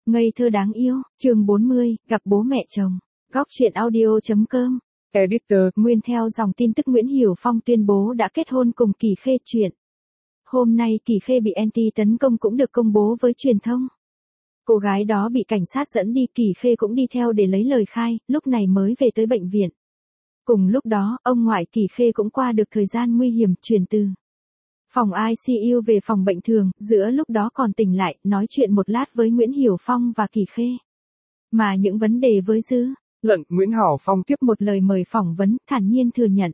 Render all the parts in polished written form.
Ngây thơ đáng yêu, chương 40, gặp bố mẹ chồng. Góc truyện audio.com. Editor. Nguyên theo dòng tin tức Nguyễn Hiểu Phong tuyên bố đã kết hôn cùng Kỳ Khê chuyện. Hôm nay Kỳ Khê bị anti tấn công cũng được công bố với truyền thông. Cô gái đó bị cảnh sát dẫn đi, Kỳ Khê cũng đi theo để lấy lời khai, lúc này mới về tới bệnh viện. Cùng lúc đó, ông ngoại Kỳ Khê cũng qua được thời gian nguy hiểm, chuyển từ phòng ICU về phòng bệnh thường, giữa lúc đó còn tỉnh lại, nói chuyện một lát với Nguyễn Hiểu Phong và Kỳ Khê. Mà những vấn đề với dư luận, Nguyễn Hiểu Phong tiếp một lời mời phỏng vấn, thản nhiên thừa nhận.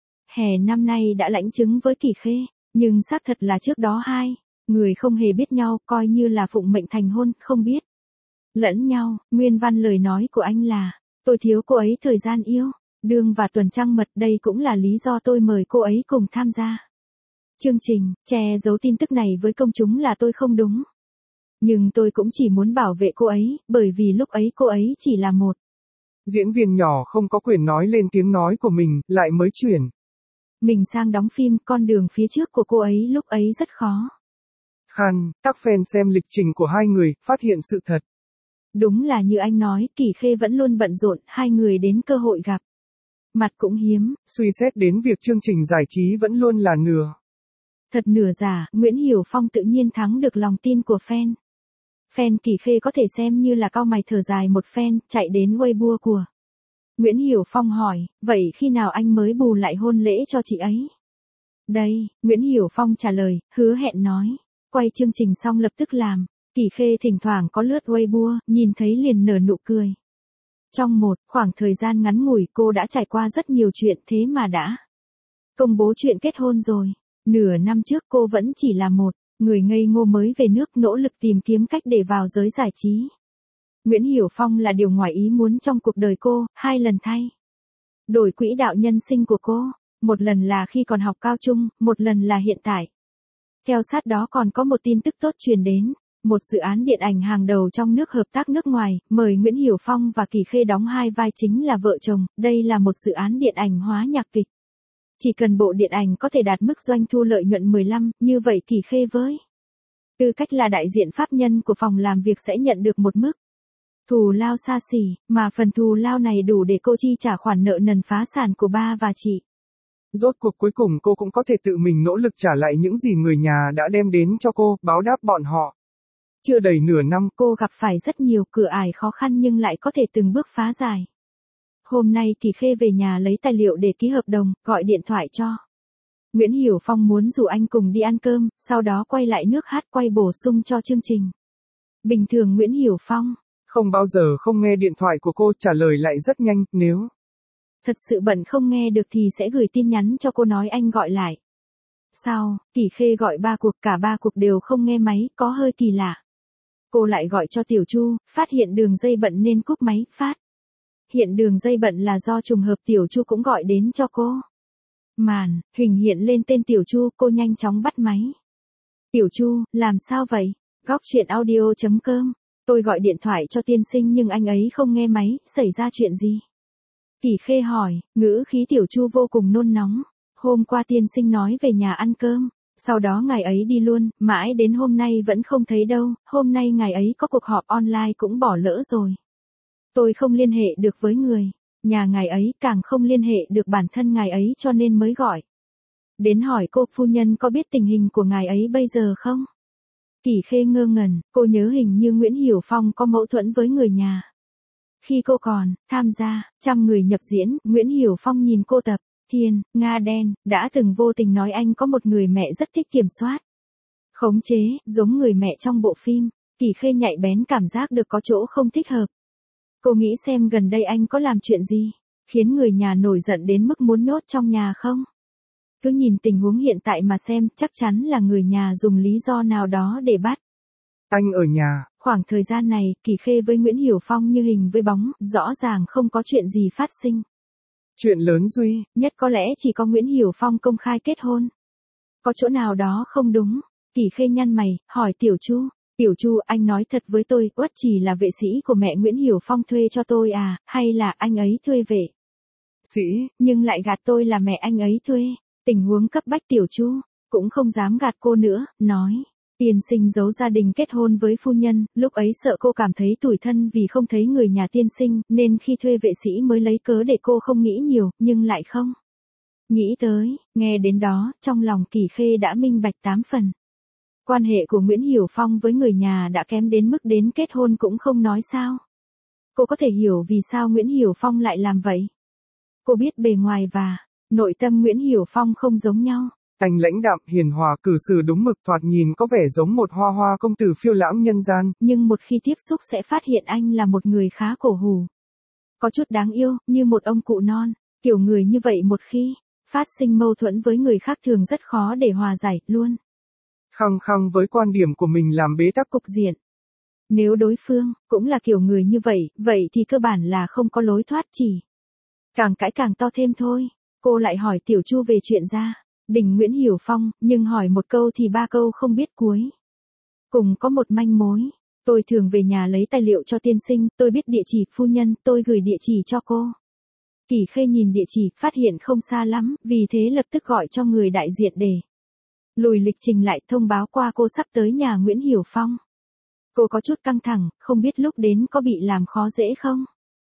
Hè năm nay đã lãnh chứng với Kỳ Khê, nhưng xác thật là trước đó hai người không hề biết nhau, coi như là phụng mệnh thành hôn, không biết lẫn nhau. Nguyên văn lời nói của anh là, tôi thiếu cô ấy thời gian yêu đương và tuần trăng mật, đây cũng là lý do tôi mời cô ấy cùng tham gia chương trình. Che giấu tin tức này với công chúng là tôi không đúng. Nhưng tôi cũng chỉ muốn bảo vệ cô ấy, bởi vì lúc ấy cô ấy chỉ là một diễn viên nhỏ không có quyền nói lên tiếng nói của mình, lại mới chuyển mình sang đóng phim, con đường phía trước của cô ấy lúc ấy rất khó khăn. Các fan xem lịch trình của hai người, phát hiện sự thật. Đúng là như anh nói, Kỳ Khê vẫn luôn bận rộn, hai người đến cơ hội gặp mặt cũng hiếm. Suy xét đến việc chương trình giải trí vẫn luôn là nửa thật nửa giả, Nguyễn Hiểu Phong tự nhiên thắng được lòng tin của fan. Fan Kỳ Khê có thể xem như là cau mày thở dài, một fan chạy đến Weibo của Nguyễn Hiểu Phong hỏi, vậy khi nào anh mới bù lại hôn lễ cho chị ấy? Đây, Nguyễn Hiểu Phong trả lời, hứa hẹn nói, quay chương trình xong lập tức làm. Kỳ Khê thỉnh thoảng có lướt Weibo, nhìn thấy liền nở nụ cười. Trong một khoảng thời gian ngắn ngủi, cô đã trải qua rất nhiều chuyện, thế mà đã công bố chuyện kết hôn rồi. Nửa năm trước cô vẫn chỉ là một người ngây ngô mới về nước, nỗ lực tìm kiếm cách để vào giới giải trí. Nguyễn Hiểu Phong là điều ngoài ý muốn trong cuộc đời cô, hai lần thay đổi quỹ đạo nhân sinh của cô. Một lần là khi còn học cao trung, một lần là hiện tại. Theo sát đó còn có một tin tức tốt truyền đến. Một dự án điện ảnh hàng đầu trong nước hợp tác nước ngoài, mời Nguyễn Hiểu Phong và Kỳ Khê đóng hai vai chính là vợ chồng. Đây là một dự án điện ảnh hóa nhạc kịch. Chỉ cần bộ điện ảnh có thể đạt mức doanh thu lợi nhuận 15, như vậy Kỳ Khê với tư cách là đại diện pháp nhân của phòng làm việc sẽ nhận được một mức thù lao xa xỉ, mà phần thù lao này đủ để cô chi trả khoản nợ nần phá sản của ba và chị. Rốt cuộc cuối cùng cô cũng có thể tự mình nỗ lực trả lại những gì người nhà đã đem đến cho cô, báo đáp bọn họ. Chưa đầy nửa năm, cô gặp phải rất nhiều cửa ải khó khăn nhưng lại có thể từng bước phá giải. Hôm nay Kỳ Khê về nhà lấy tài liệu để ký hợp đồng, gọi điện thoại cho Nguyễn Hiểu Phong muốn rủ anh cùng đi ăn cơm, sau đó quay lại nước hát quay bổ sung cho chương trình. Bình thường Nguyễn Hiểu Phong không bao giờ không nghe điện thoại của cô, trả lời lại rất nhanh, nếu thật sự bận không nghe được thì sẽ gửi tin nhắn cho cô nói anh gọi lại. Sau, Kỳ Khê gọi 3 cuộc, cả 3 cuộc đều không nghe máy, có hơi kỳ lạ. Cô lại gọi cho Tiểu Chu, phát hiện đường dây bận nên cúp máy, phát hiện đường dây bận là do trùng hợp Tiểu Chu cũng gọi đến cho cô. Màn hình hiện lên tên Tiểu Chu, cô nhanh chóng bắt máy. Tiểu Chu, làm sao vậy? Góc truyện audio.com. Tôi gọi điện thoại cho tiên sinh nhưng anh ấy không nghe máy, xảy ra chuyện gì? Kỳ Khê hỏi, ngữ khí Tiểu Chu vô cùng nôn nóng. Hôm qua tiên sinh nói về nhà ăn cơm, sau đó ngày ấy đi luôn, mãi đến hôm nay vẫn không thấy đâu, hôm nay ngày ấy có cuộc họp online cũng bỏ lỡ rồi. Tôi không liên hệ được với người nhà ngài ấy, càng không liên hệ được bản thân ngài ấy, cho nên mới gọi đến hỏi cô phu nhân có biết tình hình của ngài ấy bây giờ không? Kỳ Khê ngơ ngẩn, cô nhớ hình như Nguyễn Hiểu Phong có mâu thuẫn với người nhà. Khi cô còn tham gia trăm người nhập diễn, Nguyễn Hiểu Phong nhìn cô tập Thiên Nga Đen, đã từng vô tình nói anh có một người mẹ rất thích kiểm soát, khống chế, giống người mẹ trong bộ phim. Kỳ Khê nhạy bén cảm giác được có chỗ không thích hợp. Cô nghĩ xem gần đây anh có làm chuyện gì khiến người nhà nổi giận đến mức muốn nhốt trong nhà không? Cứ nhìn tình huống hiện tại mà xem, chắc chắn là người nhà dùng lý do nào đó để bắt anh ở nhà. Khoảng thời gian này, Kỳ Khê với Nguyễn Hiểu Phong như hình với bóng, rõ ràng không có chuyện gì phát sinh. Chuyện lớn duy nhất có lẽ chỉ có Nguyễn Hiểu Phong công khai kết hôn. Có chỗ nào đó không đúng? Kỳ Khê nhăn mày, hỏi Tiểu Chu. Tiểu Chu, anh nói thật với tôi, Uất Trì là vệ sĩ của mẹ Nguyễn Hiểu Phong thuê cho tôi à, hay là anh ấy thuê vệ sĩ, nhưng lại gạt tôi là mẹ anh ấy thuê? Tình huống cấp bách Tiểu Chu cũng không dám gạt cô nữa, nói, Tiên sinh giấu gia đình kết hôn với phu nhân, lúc ấy sợ cô cảm thấy tủi thân vì không thấy người nhà tiên sinh, nên khi thuê vệ sĩ mới lấy cớ để cô không nghĩ nhiều, nhưng lại không nghĩ tới. Nghe đến đó, trong lòng Kỳ Khê đã minh bạch 8 phần. Quan hệ của Nguyễn Hiểu Phong với người nhà đã kém đến mức đến kết hôn cũng không nói sao. Cô có thể hiểu vì sao Nguyễn Hiểu Phong lại làm vậy. Cô biết bề ngoài và nội tâm Nguyễn Hiểu Phong không giống nhau. Anh lãnh đạm, hiền hòa, cử xử đúng mực, thoạt nhìn có vẻ giống một hoa hoa công tử phiêu lãng nhân gian. Nhưng một khi tiếp xúc sẽ phát hiện anh là một người khá cổ hủ. Có chút đáng yêu, như một ông cụ non. Kiểu người như vậy một khi phát sinh mâu thuẫn với người khác thường rất khó để hòa giải, luôn Khăng khăng với quan điểm của mình làm bế tắc cục diện. Nếu đối phương cũng là kiểu người như vậy, vậy thì cơ bản là không có lối thoát, chỉ càng cãi càng to thêm thôi. Cô lại hỏi Tiểu Chu về chuyện gia đình Nguyễn Hiểu Phong, nhưng hỏi một câu thì 3 câu không biết cuối. Cùng có một manh mối. Tôi thường về nhà lấy tài liệu cho tiên sinh, tôi biết địa chỉ phu nhân, tôi gửi địa chỉ cho cô. Kỳ Khê nhìn địa chỉ, phát hiện không xa lắm, vì thế lập tức gọi cho người đại diện để lùi lịch trình lại, thông báo qua cô sắp tới nhà Nguyễn Hiểu Phong. Cô có chút căng thẳng, không biết lúc đến có bị làm khó dễ không?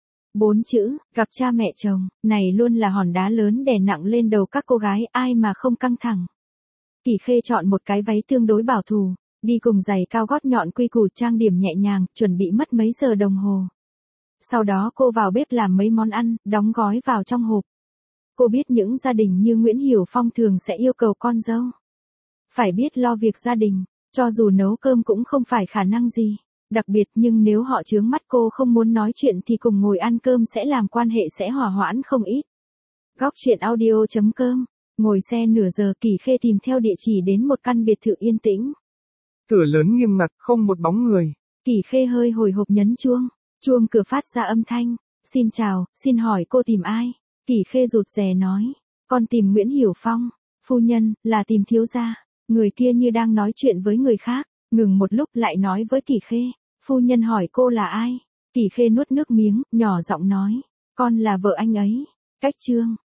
4 chữ, gặp cha mẹ chồng, này luôn là hòn đá lớn đè nặng lên đầu các cô gái, ai mà không căng thẳng. Kỳ Khê chọn một cái váy tương đối bảo thủ, đi cùng giày cao gót nhọn quy củ, trang điểm nhẹ nhàng, chuẩn bị mất mấy giờ đồng hồ. Sau đó cô vào bếp làm mấy món ăn, đóng gói vào trong hộp. Cô biết những gia đình như Nguyễn Hiểu Phong thường sẽ yêu cầu con dâu phải biết lo việc gia đình, cho dù nấu cơm cũng không phải khả năng gì đặc biệt, nhưng nếu họ chướng mắt cô không muốn nói chuyện thì cùng ngồi ăn cơm sẽ làm quan hệ sẽ hòa hoãn không ít. Góc truyện audio.com. Ngồi xe nửa giờ, Kỳ Khê tìm theo địa chỉ đến một căn biệt thự yên tĩnh. Cửa lớn nghiêm ngặt, không một bóng người. Kỳ Khê hơi hồi hộp nhấn chuông. Chuông cửa phát ra âm thanh. Xin chào, xin hỏi cô tìm ai? Kỳ Khê rụt rè nói. Con tìm Nguyễn Hiểu Phong. Phu nhân, là tìm thiếu gia. Người kia như đang nói chuyện với người khác. Ngừng một lúc lại nói với Kỳ Khê. Phu nhân hỏi cô là ai? Kỳ Khê nuốt nước miếng, nhỏ giọng nói. Con là vợ anh ấy. Cách chương.